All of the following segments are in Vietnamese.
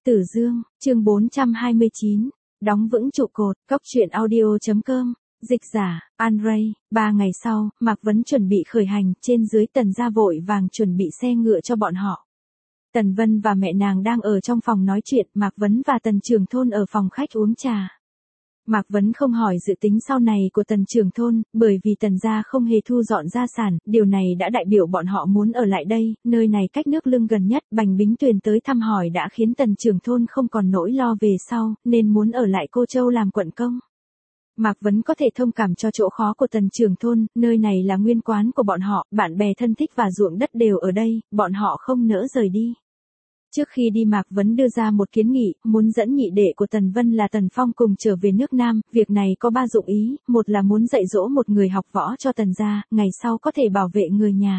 Tử Dương, chương 429, đóng vững trụ cột, cốc truyện audio.com, dịch giả, An Ray. 3 ngày sau, Mạc Vấn chuẩn bị khởi hành, trên dưới Tần gia vội vàng chuẩn bị xe ngựa cho bọn họ. Tần Vân và mẹ nàng đang ở trong phòng nói chuyện, Mạc Vấn và Tần trưởng thôn ở phòng khách uống trà. Mạc Vấn không hỏi dự tính sau này của Tần trưởng thôn, bởi vì Tần gia không hề thu dọn gia sản, điều này đã đại biểu bọn họ muốn ở lại đây, nơi này cách nước Lưng gần nhất, Bành Bính Tuyền tới thăm hỏi đã khiến Tần trưởng thôn không còn nỗi lo về sau, nên muốn ở lại Cô Châu làm quận công. Mạc Vấn có thể thông cảm cho chỗ khó của Tần trưởng thôn, nơi này là nguyên quán của bọn họ, bạn bè thân thích và ruộng đất đều ở đây, bọn họ không nỡ rời đi. Trước khi đi Mạc Vấn đưa ra một kiến nghị, muốn dẫn nhị đệ của Tần Vân là Tần Phong cùng trở về nước Nam, việc này có 3 dụng ý, một là muốn dạy dỗ một người học võ cho Tần gia, ngày sau có thể bảo vệ người nhà.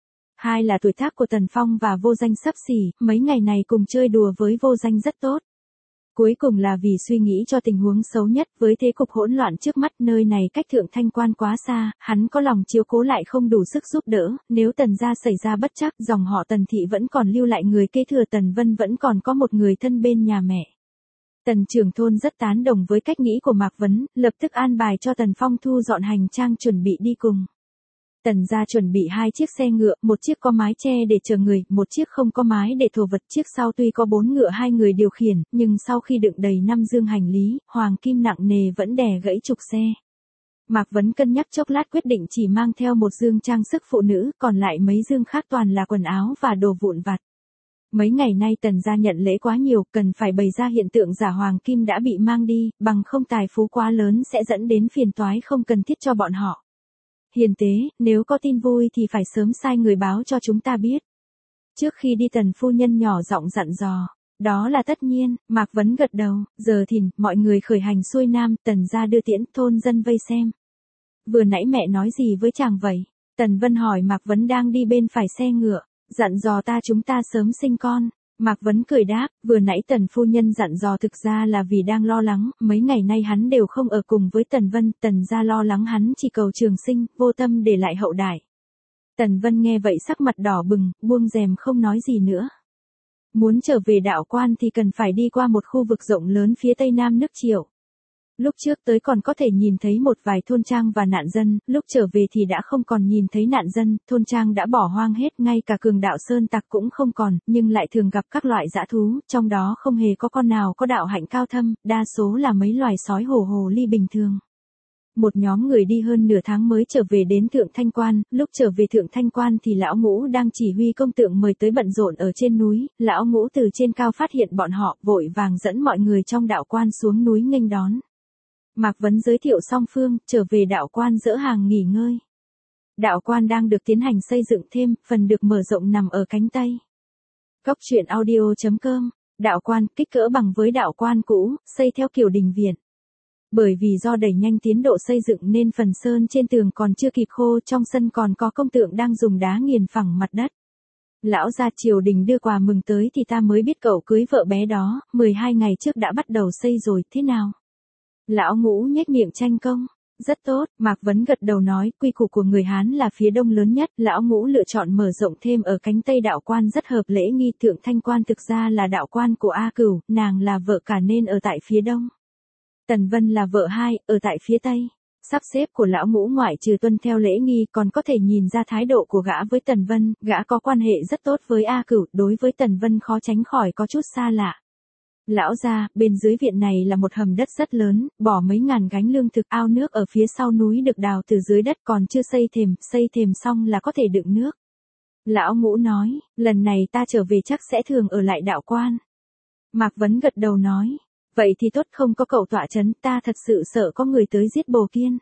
2 là tuổi tác của Tần Phong và Vô Danh xấp xỉ, mấy ngày này cùng chơi đùa với Vô Danh rất tốt. Cuối cùng là vì suy nghĩ cho tình huống xấu nhất, với thế cục hỗn loạn trước mắt, nơi này cách Thượng Thanh Quan quá xa, hắn có lòng chiếu cố lại không đủ sức giúp đỡ, nếu Tần gia xảy ra bất trắc, dòng họ Tần thị vẫn còn lưu lại người kế thừa, Tần Vân vẫn còn có một người thân bên nhà mẹ. Tần trưởng thôn rất tán đồng với cách nghĩ của Mạc Vấn, lập tức an bài cho Tần Phong thu dọn hành trang chuẩn bị đi cùng. Tần gia chuẩn bị 2 chiếc xe ngựa, một chiếc có mái che để chở người, một chiếc không có mái để thổ vật, chiếc sau tuy có 4 ngựa 2 người điều khiển, nhưng sau khi đựng đầy 5 dương hành lý, hoàng kim nặng nề vẫn đè gãy trục xe. Mạc Vấn cân nhắc chốc lát quyết định chỉ mang theo một dương trang sức phụ nữ, còn lại mấy dương khác toàn là quần áo và đồ vụn vặt. Mấy ngày nay Tần gia nhận lễ quá nhiều, cần phải bày ra hiện tượng giả hoàng kim đã bị mang đi, bằng không tài phú quá lớn sẽ dẫn đến phiền toái không cần thiết cho bọn họ. Hiền tế, nếu có tin vui thì phải sớm sai người báo cho chúng ta biết. Trước khi đi Tần phu nhân nhỏ giọng dặn dò. Đó là tất nhiên, Mạc Vấn gật đầu, giờ thìn, mọi người khởi hành xuôi nam, Tần gia đưa tiễn, thôn dân vây xem. Vừa nãy mẹ nói gì với chàng vậy? Tần Vân hỏi Mạc Vấn đang đi bên phải xe ngựa, dặn dò chúng ta sớm sinh con. Mạc Vấn cười đáp, vừa nãy Tần phu nhân dặn dò thực ra là vì đang lo lắng, mấy ngày nay hắn đều không ở cùng với Tần Vân, Tần gia lo lắng hắn chỉ cầu trường sinh, vô tâm để lại hậu đại. Tần Vân nghe vậy sắc mặt đỏ bừng, buông rèm không nói gì nữa. Muốn trở về đạo quan thì cần phải đi qua một khu vực rộng lớn phía tây nam nước Triệu. Lúc trước tới còn có thể nhìn thấy một vài thôn trang và nạn dân, lúc trở về thì đã không còn nhìn thấy nạn dân, thôn trang đã bỏ hoang hết, ngay cả cường đạo sơn tặc cũng không còn, nhưng lại thường gặp các loại dã thú, trong đó không hề có con nào có đạo hạnh cao thâm, đa số là mấy loài sói hồ ly bình thường. Một nhóm người đi hơn nửa tháng mới trở về đến Thượng Thanh Quan, lúc trở về Thượng Thanh Quan thì Lão Ngũ đang chỉ huy công tượng mời tới bận rộn ở trên núi, Lão Ngũ từ trên cao phát hiện bọn họ, vội vàng dẫn mọi người trong đạo quan xuống núi nghênh đón. Mạc Vấn giới thiệu song phương, trở về đạo quan dỡ hàng nghỉ ngơi. Đạo quan đang được tiến hành xây dựng thêm, phần được mở rộng nằm ở cánh Tây. Cốc truyện audio.com, đạo quan, kích cỡ bằng với đạo quan cũ, xây theo kiểu đình viện. Bởi vì do đẩy nhanh tiến độ xây dựng nên phần sơn trên tường còn chưa kịp khô, trong sân còn có công tượng đang dùng đá nghiền phẳng mặt đất. Lão gia triều đình đưa quà mừng tới thì ta mới biết cậu cưới vợ bé đó, 12 ngày trước đã bắt đầu xây rồi, thế nào? Lão Ngũ nhếch miệng tranh công. Rất tốt, Mạc Vấn gật đầu nói, quy củ của người Hán là phía đông lớn nhất, Lão Ngũ lựa chọn mở rộng thêm ở cánh Tây đạo quan rất hợp lễ nghi. Thượng Thanh Quan thực ra là đạo quan của A Cửu, nàng là vợ cả nên ở tại phía đông. Tần Vân là vợ hai, ở tại phía Tây. Sắp xếp của Lão Ngũ ngoại trừ tuân theo lễ nghi còn có thể nhìn ra thái độ của gã với Tần Vân, gã có quan hệ rất tốt với A Cửu, đối với Tần Vân khó tránh khỏi có chút xa lạ. Lão gia, bên dưới viện này là một hầm đất rất lớn, bỏ mấy ngàn gánh lương thực, ao nước ở phía sau núi được đào từ dưới đất còn chưa xây thềm xong là có thể đựng nước. Lão Ngũ nói, lần này ta trở về chắc sẽ thường ở lại đạo quan. Mạc Vấn gật đầu nói, vậy thì tốt, không có cậu tọa chấn, ta thật sự sợ có người tới giết Bồ Kiên.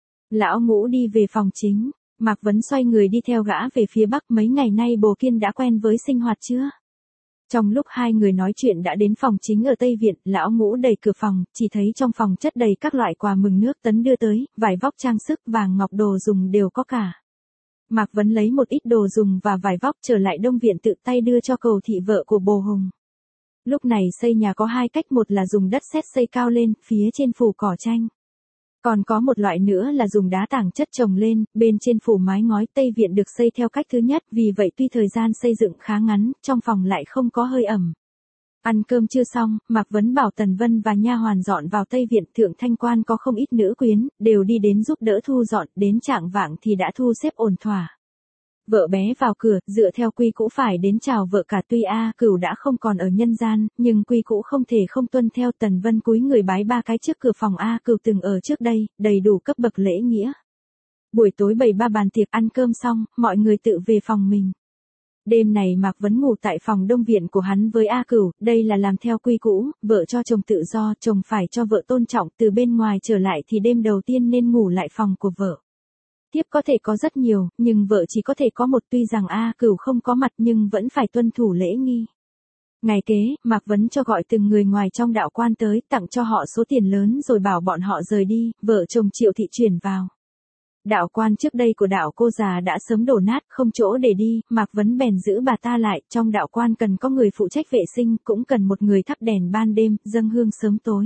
Lão Ngũ đi về phòng chính, Mạc Vấn xoay người đi theo gã về phía bắc, mấy ngày nay Bồ Kiên đã quen với sinh hoạt chưa? Trong lúc hai người nói chuyện đã đến phòng chính ở Tây Viện, Lão Ngũ đẩy cửa phòng, chỉ thấy trong phòng chất đầy các loại quà mừng nước Tấn đưa tới, vải vóc trang sức, vàng ngọc đồ dùng đều có cả. Mạc Vấn lấy một ít đồ dùng và vải vóc trở lại Đông Viện tự tay đưa cho Cầu thị vợ của Bồ Hùng. Lúc này xây nhà có 2 cách, một là dùng đất sét xây cao lên, phía trên phủ cỏ tranh. Còn có một loại nữa là dùng đá tảng chất trồng lên, bên trên phủ mái ngói. Tây Viện được xây theo cách thứ nhất, vì vậy tuy thời gian xây dựng khá ngắn, trong phòng lại không có hơi ẩm. Ăn cơm chưa xong, Mạc Vấn bảo Tần Vân và nha hoàn dọn vào Tây Viện. Thượng Thanh Quan có không ít nữ quyến, đều đi đến giúp đỡ thu dọn, đến chạng vạng thì đã thu xếp ổn thỏa. Vợ bé vào cửa, dựa theo quy cũ phải đến chào vợ cả. Tuy A Cửu đã không còn ở nhân gian, nhưng quy cũ không thể không tuân theo. Tần Vân cúi người bái 3 cái trước cửa phòng A Cửu từng ở trước đây, đầy đủ cấp bậc lễ nghĩa. Buổi tối bày 3 bàn tiệc, ăn cơm xong, mọi người tự về phòng mình. Đêm này Mạc Vấn ngủ tại phòng đông viện của hắn với A Cửu, đây là làm theo quy cũ, vợ cho chồng tự do, chồng phải cho vợ tôn trọng. Từ bên ngoài trở lại thì đêm đầu tiên nên ngủ lại phòng của vợ. Tiếp có thể có rất nhiều, nhưng vợ chỉ có thể có một. Tuy rằng A Cửu không có mặt nhưng vẫn phải tuân thủ lễ nghi. Ngày kế, Mạc Vấn cho gọi từng người ngoài trong đạo quan tới, tặng cho họ số tiền lớn rồi bảo bọn họ rời đi. Vợ chồng Triệu Thị chuyển vào. Đạo quan trước đây của đạo cô già đã sớm đổ nát, không chỗ để đi. Mạc Vấn bèn giữ bà ta lại. Trong đạo quan cần có người phụ trách vệ sinh, cũng cần một người thắp đèn ban đêm, dâng hương sớm tối.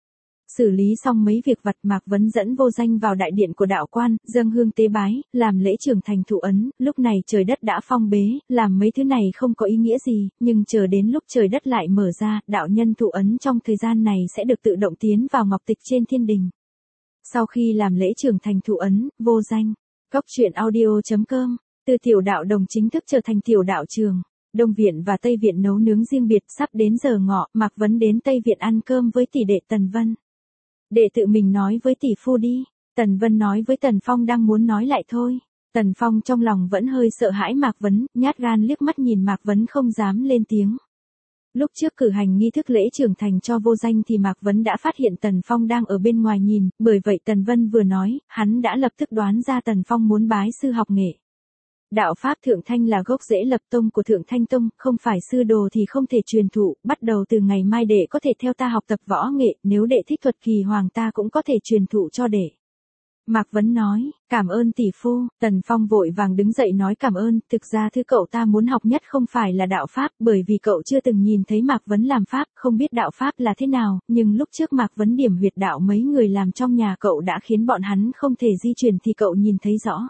Xử lý xong mấy việc vặt, Mạc Vấn dẫn Vô Danh vào đại điện của đạo quan, dâng hương tế bái, làm lễ trưởng thành thụ ấn. Lúc này trời đất đã phong bế, làm mấy thứ này không có ý nghĩa gì, nhưng chờ đến lúc trời đất lại mở ra, đạo nhân thụ ấn trong thời gian này sẽ được tự động tiến vào ngọc tịch trên thiên đình. Sau khi làm lễ trưởng thành thụ ấn, Vô Danh, Cốc truyện audio.com, từ tiểu đạo đồng chính thức trở thành tiểu đạo trường. Đông viện và Tây viện nấu nướng riêng biệt. Sắp đến giờ ngọ, Mạc Vấn đến Tây viện ăn cơm với tỷ đệ Tần Vân. Đệ tự mình nói với tỷ phu đi. Tần Vân nói với Tần Phong đang muốn nói lại thôi. Tần Phong trong lòng vẫn hơi sợ hãi Mạc Vấn, nhát gan liếc mắt nhìn Mạc Vấn không dám lên tiếng. Lúc trước cử hành nghi thức lễ trưởng thành cho Vô Danh thì Mạc Vấn đã phát hiện Tần Phong đang ở bên ngoài nhìn, bởi vậy Tần Vân vừa nói, hắn đã lập tức đoán ra Tần Phong muốn bái sư học nghệ. Đạo Pháp Thượng Thanh là gốc rễ lập tông của Thượng Thanh Tông, không phải sư đồ thì không thể truyền thụ. Bắt đầu từ ngày mai đệ có thể theo ta học tập võ nghệ, nếu đệ thích thuật kỳ hoàng ta cũng có thể truyền thụ cho đệ. Mạc Vấn nói, cảm ơn tỷ phu. Tần Phong vội vàng đứng dậy nói cảm ơn. Thực ra thứ cậu ta muốn học nhất không phải là đạo Pháp, bởi vì cậu chưa từng nhìn thấy Mạc Vấn làm Pháp, không biết đạo Pháp là thế nào, nhưng lúc trước Mạc Vấn điểm huyệt đạo mấy người làm trong nhà cậu đã khiến bọn hắn không thể di chuyển thì cậu nhìn thấy rõ.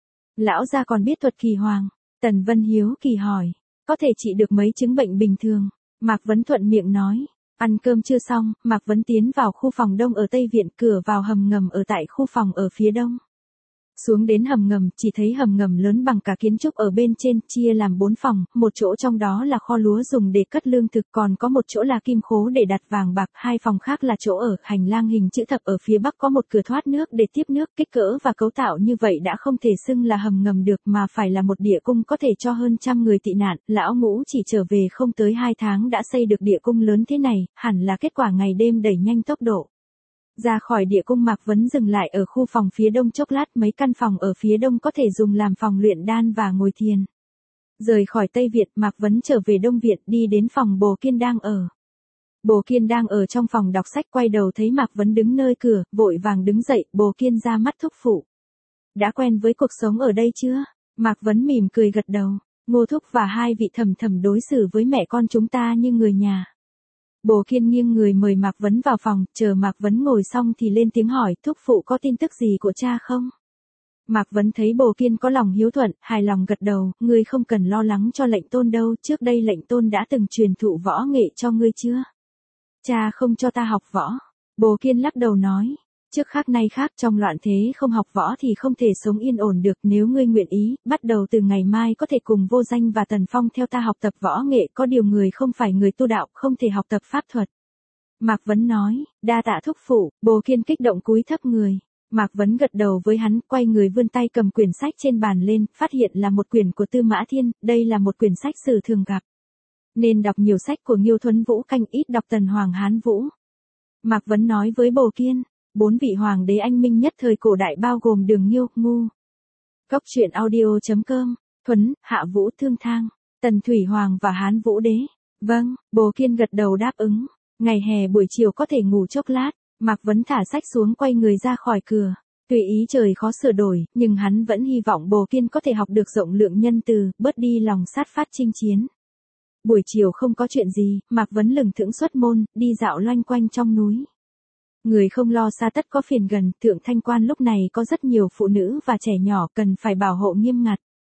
Lão gia còn biết thuật kỳ hoàng. Tần Vân hiếu kỳ hỏi, có thể trị được mấy chứng bệnh bình thường? Mạc Vấn thuận miệng nói. Ăn cơm chưa xong, Mạc Vấn tiến vào khu phòng đông ở Tây Viện, cửa vào hầm ngầm ở tại khu phòng ở phía đông. Xuống đến hầm ngầm, chỉ thấy hầm ngầm lớn bằng cả kiến trúc ở bên trên, chia làm 4 phòng, một chỗ trong đó là kho lúa dùng để cất lương thực, còn có một chỗ là kim khố để đặt vàng bạc, 2 phòng khác là chỗ ở. Hành lang hình chữ thập ở phía bắc có một cửa thoát nước để tiếp nước. Kích cỡ và cấu tạo như vậy đã không thể xưng là hầm ngầm được, mà phải là một địa cung có thể cho hơn 100 người tị nạn. Lão Ngũ chỉ trở về không tới 2 tháng đã xây được địa cung lớn thế này, hẳn là kết quả ngày đêm đẩy nhanh tốc độ. Ra khỏi địa cung, Mạc Vấn dừng lại ở khu phòng phía đông chốc lát. Mấy căn phòng ở phía đông có thể dùng làm phòng luyện đan và ngồi thiền. Rời khỏi Tây Viện, Mạc Vấn trở về Đông Viện, đi đến phòng Bồ Kiên đang ở. Bồ Kiên đang ở trong phòng đọc sách, quay đầu thấy Mạc Vấn đứng nơi cửa, vội vàng đứng dậy. Bồ Kiên ra mắt thúc phụ. Đã quen với cuộc sống ở đây chưa? Mạc Vấn mỉm cười gật đầu. Ngô thúc và 2 vị thầm thầm đối xử với mẹ con chúng ta như người nhà. Bồ Kiên nghiêng người mời Mạc Vấn vào phòng, chờ Mạc Vấn ngồi xong thì lên tiếng hỏi, thúc phụ có tin tức gì của cha không? Mạc Vấn thấy Bồ Kiên có lòng hiếu thuận, hài lòng gật đầu, ngươi không cần lo lắng cho lệnh tôn đâu, trước đây lệnh tôn đã từng truyền thụ võ nghệ cho ngươi chưa? Cha không cho ta học võ. Bồ Kiên lắc đầu nói, trước khác nay khác, trong loạn thế không học võ thì không thể sống yên ổn được. Nếu ngươi nguyện ý, bắt đầu từ ngày mai có thể cùng Vô Danh và Tần Phong theo ta học tập võ nghệ. Có điều người không phải người tu đạo, không thể học tập pháp thuật. Mạc Vấn nói, đa tạ thúc phụ. Bồ Kiên kích động cúi thấp người. Mạc Vấn gật đầu với hắn, quay người vươn tay cầm quyển sách trên bàn lên, phát hiện là một quyển của Tư Mã Thiên. Đây là một quyển sách sử thường gặp. Nên đọc nhiều sách của Nghiêu Thuấn Vũ Canh, ít đọc Tần Hoàng Hán Vũ. Mạc Vấn nói với Bồ Kiên, 4 vị hoàng đế anh minh nhất thời cổ đại bao gồm Đường Nghiêu, Ngu. Cốc truyện audio.com, Thuấn, Hạ Vũ, Thương Thang, Tần Thủy Hoàng và Hán Vũ Đế. Vâng, Bồ Kiên gật đầu đáp ứng. Ngày hè buổi chiều có thể ngủ chốc lát. Mạc Vấn thả sách xuống, quay người ra khỏi cửa. Tùy ý trời khó sửa đổi, nhưng hắn vẫn hy vọng Bồ Kiên có thể học được rộng lượng nhân từ, bớt đi lòng sát phát chinh chiến. Buổi chiều không có chuyện gì, Mạc Vấn lững thững xuất môn, đi dạo loanh quanh trong núi. Người không lo xa tất có phiền gần. Thượng Thanh Quan lúc này có rất nhiều phụ nữ và trẻ nhỏ, cần phải bảo hộ nghiêm ngặt.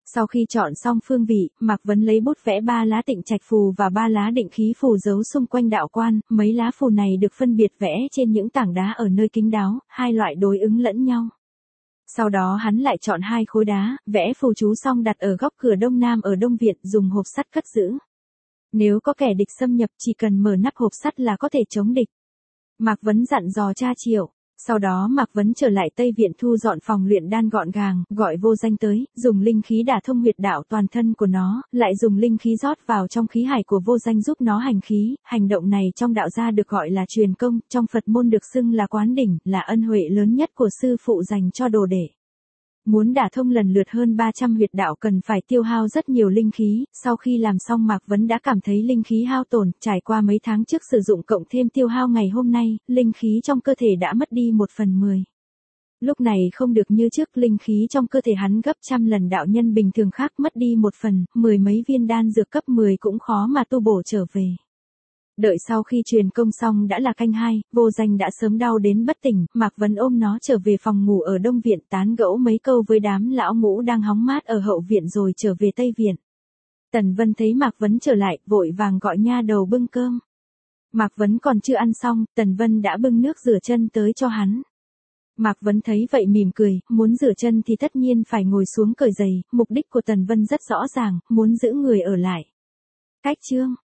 Sau khi chọn xong phương vị, Mạc Vấn lấy bút vẽ 3 lá tịnh trạch phù và 3 lá định khí phù giấu xung quanh đạo quan, mấy lá phù này được phân biệt vẽ trên những tảng đá ở nơi kín đáo, hai loại đối ứng lẫn nhau. Sau đó hắn lại chọn 2 khối đá, vẽ phù chú xong đặt ở góc cửa đông nam ở đông viện, dùng hộp sắt cất giữ. Nếu có kẻ địch xâm nhập chỉ cần mở nắp hộp sắt là có thể chống địch. Mạc Vấn dặn dò cha Triệu. Sau đó Mạc Vấn trở lại Tây Viện thu dọn phòng luyện đan gọn gàng, gọi Vô Danh tới, dùng linh khí đả thông huyệt đạo toàn thân của nó, lại dùng linh khí rót vào trong khí hải của Vô Danh giúp nó hành khí. Hành động này trong đạo gia được gọi là truyền công, trong Phật môn được xưng là quán đỉnh, là ân huệ lớn nhất của sư phụ dành cho đồ đệ. Muốn đả thông lần lượt hơn 300 huyệt đạo cần phải tiêu hao rất nhiều linh khí, sau khi làm xong Mạc Vấn đã cảm thấy linh khí hao tổn, trải qua mấy tháng trước sử dụng cộng thêm tiêu hao ngày hôm nay, linh khí trong cơ thể đã mất đi 1/10. Lúc này không được như trước, linh khí trong cơ thể hắn gấp trăm lần đạo nhân bình thường khác, mất đi 1/10, mười mấy viên đan dược cấp 10 cũng khó mà tu bổ trở về. Đợi sau khi truyền công xong đã là canh 2, Vô Danh đã sớm đau đến bất tỉnh, Mạc Vấn ôm nó trở về phòng ngủ ở Đông Viện tán gẫu mấy câu với đám lão ngũ đang hóng mát ở Hậu Viện rồi trở về Tây Viện. Tần Vân thấy Mạc Vấn trở lại, vội vàng gọi nha đầu bưng cơm. Mạc Vấn còn chưa ăn xong, Tần Vân đã bưng nước rửa chân tới cho hắn. Mạc Vấn thấy vậy mỉm cười, muốn rửa chân thì tất nhiên phải ngồi xuống cởi giày, mục đích của Tần Vân rất rõ ràng, muốn giữ người ở lại. Cách chương